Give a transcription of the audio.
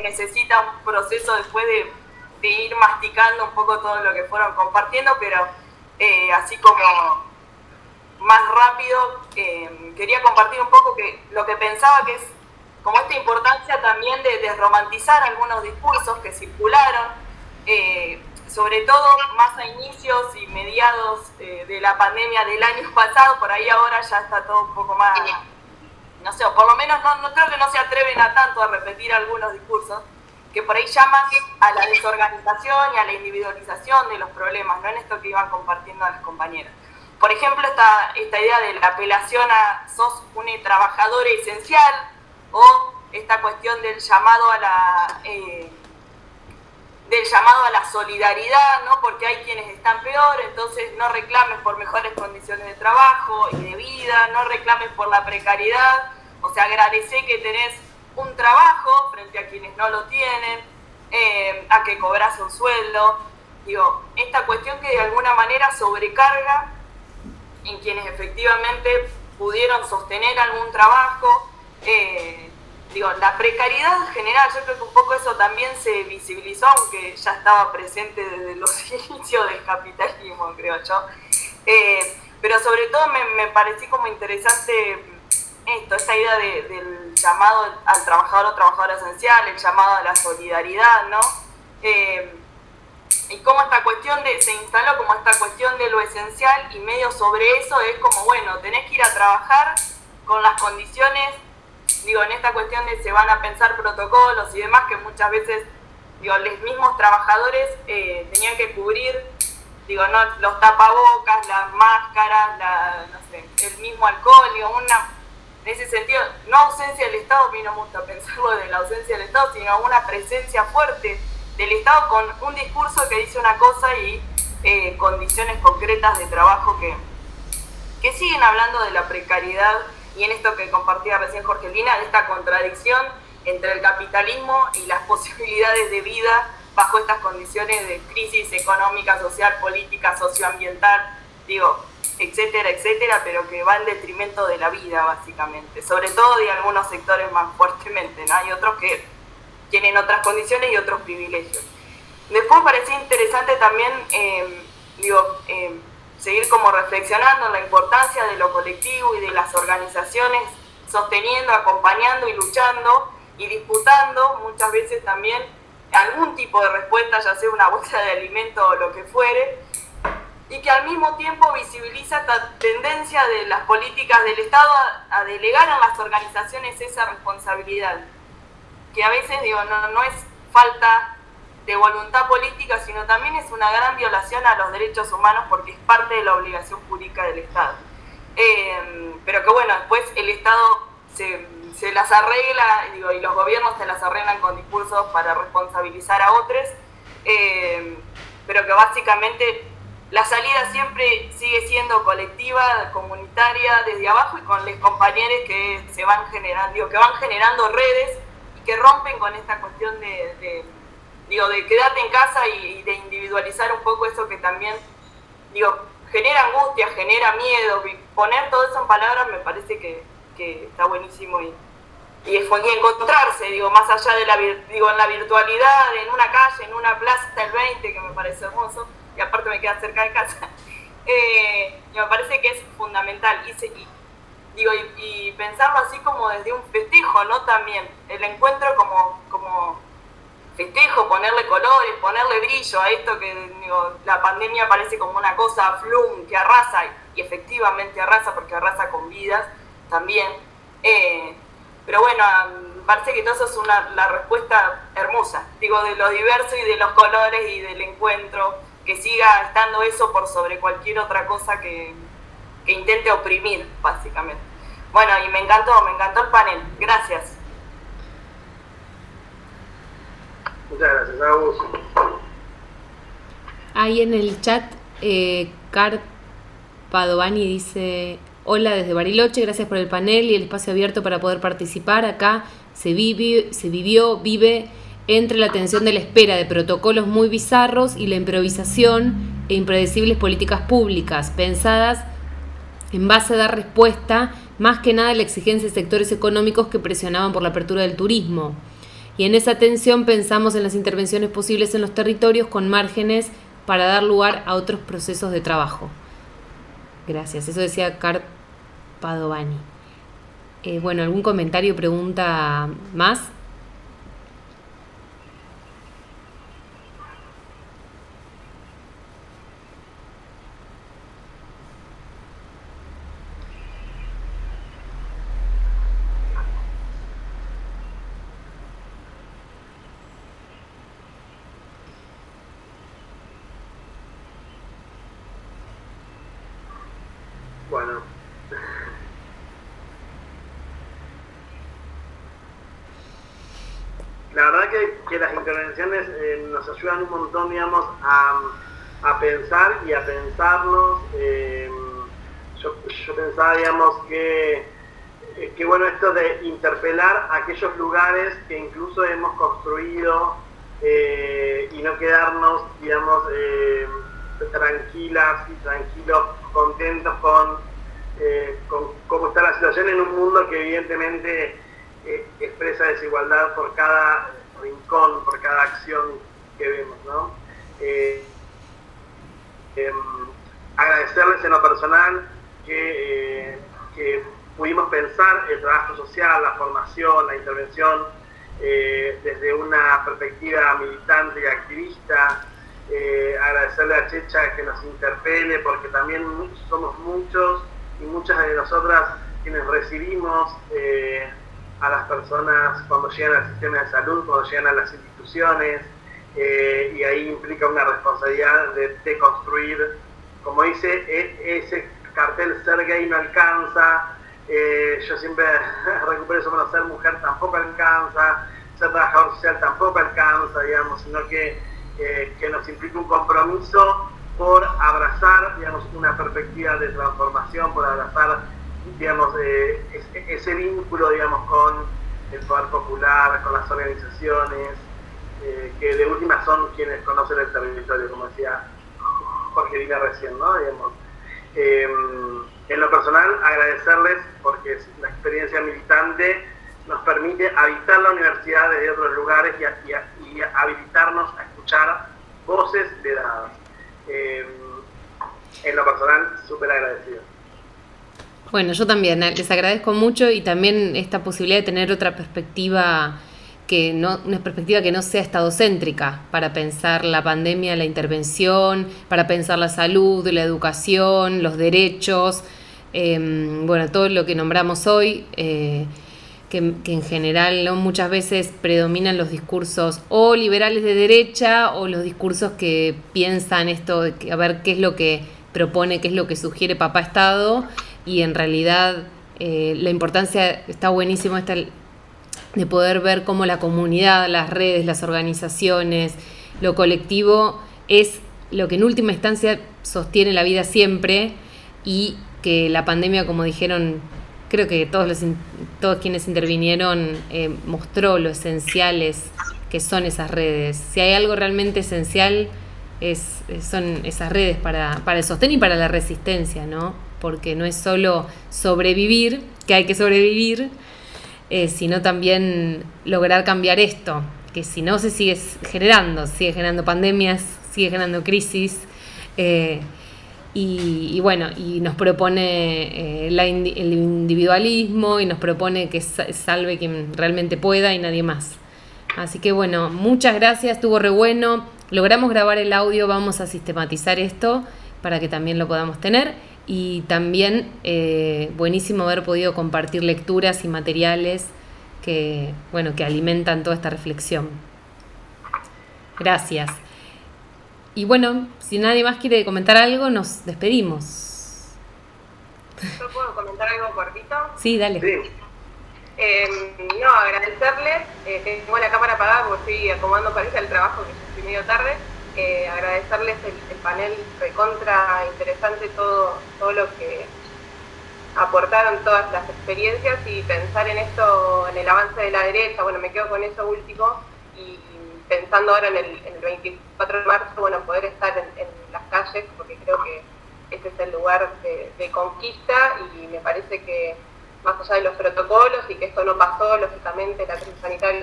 necesita un proceso después de ir masticando un poco todo lo que fueron compartiendo, pero así como más rápido, quería compartir un poco lo que pensaba que es como esta importancia también de desromantizar algunos discursos que circularon, sobre todo más a inicios y mediados de la pandemia del año pasado. Por ahí ahora ya está todo un poco más, no sé, o por lo menos no creo que no se atreven a tanto a repetir algunos discursos que por ahí llaman a la desorganización y a la individualización de los problemas, ¿no? En esto que iban compartiendo las compañeras. Por ejemplo, esta idea de la apelación a sos un trabajador esencial, o esta cuestión del llamado a la solidaridad, ¿no? Porque hay quienes están peor, entonces no reclames por mejores condiciones de trabajo y de vida, no reclames por la precariedad, o sea, agradecé que tenés un trabajo frente a quienes no lo tienen, a que cobras un sueldo. Digo, esta cuestión que de alguna manera sobrecarga en quienes efectivamente pudieron sostener algún trabajo. La precariedad en general, yo creo que un poco eso también se visibilizó, aunque ya estaba presente desde los inicios del capitalismo, creo yo. Pero sobre todo me pareció como interesante esta idea del llamado al trabajador o trabajadora esencial, el llamado a la solidaridad, ¿no? Y cómo esta cuestión se instaló como esta cuestión de lo esencial, y medio sobre eso es como, bueno, tenés que ir a trabajar con las condiciones, en esta cuestión de se van a pensar protocolos y demás, que muchas veces, los mismos trabajadores tenían que cubrir, no, los tapabocas, las máscaras, el mismo alcohol, en ese sentido, no ausencia del Estado, a mí no me gusta pensarlo de la ausencia del Estado, sino una presencia fuerte del Estado con un discurso que dice una cosa y condiciones concretas de trabajo que siguen hablando de la precariedad, y en esto que compartía recién Jorgelina, de esta contradicción entre el capitalismo y las posibilidades de vida bajo estas condiciones de crisis económica, social, política, socioambiental, etcétera, etcétera, pero que va en detrimento de la vida, básicamente, sobre todo de algunos sectores más fuertemente, ¿no? Hay otros que tienen otras condiciones y otros privilegios. Después parecía interesante también, seguir como reflexionando en la importancia de lo colectivo y de las organizaciones sosteniendo, acompañando y luchando y disputando muchas veces también algún tipo de respuesta, ya sea una bolsa de alimento o lo que fuere, y que al mismo tiempo visibiliza esta tendencia de las políticas del Estado a delegar en las organizaciones esa responsabilidad, que a veces no es falta de voluntad política, sino también es una gran violación a los derechos humanos, porque es parte de la obligación jurídica del Estado. Pero que bueno, después el Estado se las arregla, y los gobiernos se las arreglan con discursos para responsabilizar a otros, pero que básicamente la salida siempre sigue siendo colectiva, comunitaria, desde abajo, y con los compañeros que se van generando, que van generando redes y que rompen con esta cuestión de quedarte en casa y de individualizar un poco eso que también, genera angustia, genera miedo. Y poner todo eso en palabras me parece que está buenísimo, y encontrarse, más allá de en la virtualidad, en una calle, en una plaza el 20, que me parece hermoso, y aparte me queda cerca de casa, me parece que es fundamental, y pensarlo así como desde un festejo, ¿no? También el encuentro como festejo, ponerle colores, ponerle brillo a esto que la pandemia parece como una cosa flum que arrasa, y efectivamente arrasa, porque arrasa con vidas también, pero bueno, parece que todo eso es la respuesta hermosa, de lo diverso y de los colores y del encuentro, que siga estando eso por sobre cualquier otra cosa que intente oprimir, básicamente. Bueno, y me encantó el panel, gracias. Muchas gracias a vos. Ahí en el chat, Car Padovani dice: hola desde Bariloche, gracias por el panel y el espacio abierto para poder participar. Acá se vive entre la tensión de la espera de protocolos muy bizarros y la improvisación e impredecibles políticas públicas pensadas en base a dar respuesta más que nada a la exigencia de sectores económicos que presionaban por la apertura del turismo. y en esa atención pensamos en las intervenciones posibles en los territorios con márgenes para dar lugar a otros procesos de trabajo. Gracias, eso decía Cart Padovani. Bueno, ¿algún comentario o pregunta más? Bueno. La verdad que las intervenciones nos ayudan un montón, digamos, a pensar y a pensarnos. Yo pensaba, digamos, que bueno, esto de interpelar aquellos lugares que incluso hemos construido y no quedarnos, digamos, tranquilas y tranquilos, contentos con cómo está la situación en un mundo que evidentemente expresa desigualdad por cada rincón, por cada acción que vemos, ¿no? Agradecerles en lo personal que pudimos pensar el trabajo social, la formación, la intervención desde una perspectiva militante y activista. Agradecerle a Checha que nos interpele, porque también somos muchos y muchas de nosotras quienes recibimos a las personas cuando llegan al sistema de salud, cuando llegan a las instituciones, y ahí implica una responsabilidad de construir, como dice ese cartel, ser gay no alcanza. Yo siempre recupero eso, bueno, ser mujer tampoco alcanza, ser trabajador social tampoco alcanza, digamos, sino que nos implica un compromiso por abrazar, digamos, una perspectiva de transformación, por abrazar, digamos, ese vínculo, digamos, con el poder popular, con las organizaciones, que de última son quienes conocen el territorio, como decía Jorge Vila recién, ¿no? Digamos, en lo personal, agradecerles porque la experiencia militante nos permite habitar la universidad desde otros lugares y habilitarnos a escuchar voces de dadas. En lo personal, súper agradecido. Bueno, yo también les agradezco mucho, y también esta posibilidad de tener otra perspectiva, una perspectiva que no sea estadocéntrica, para pensar la pandemia, la intervención, para pensar la salud, la educación, los derechos, bueno, todo lo que nombramos hoy, que en general, ¿no?, muchas veces predominan los discursos o liberales de derecha o los discursos que piensan esto de que, a ver qué es lo que propone, qué es lo que sugiere Papá Estado, y en realidad la importancia, está buenísimo esta de poder ver cómo la comunidad, las redes, las organizaciones, lo colectivo es lo que en última instancia sostiene la vida siempre, y que la pandemia, como dijeron, creo que todos quienes intervinieron, mostró lo esenciales que son esas redes. Si hay algo realmente esencial, son esas redes para el sostén y para la resistencia, ¿no? Porque no es solo sobrevivir, que hay que sobrevivir, sino también lograr cambiar esto, que si no se sigue generando pandemias, sigue generando crisis, y bueno, y nos propone el individualismo, y nos propone que salve quien realmente pueda y nadie más. Así que bueno, muchas gracias, estuvo re bueno, logramos grabar el audio, vamos a sistematizar esto para que también lo podamos tener, y también buenísimo haber podido compartir lecturas y materiales que alimentan toda esta reflexión. Gracias. Y bueno, si nadie más quiere comentar algo, nos despedimos. ¿Yo puedo comentar algo cortito? Sí, dale. Sí. No, agradecerles, tengo la cámara apagada porque estoy acomodando para ir al trabajo, que ya estoy medio tarde. Agradecerles el panel recontra interesante, todo lo que aportaron, todas las experiencias, y pensar en esto, en el avance de la derecha. Bueno, me quedo con eso último, y pensando ahora en el 24 de marzo, bueno, poder estar en las calles, porque creo que este es el lugar de conquista, y me parece que más allá de los protocolos, y que esto no pasó, lógicamente la crisis sanitaria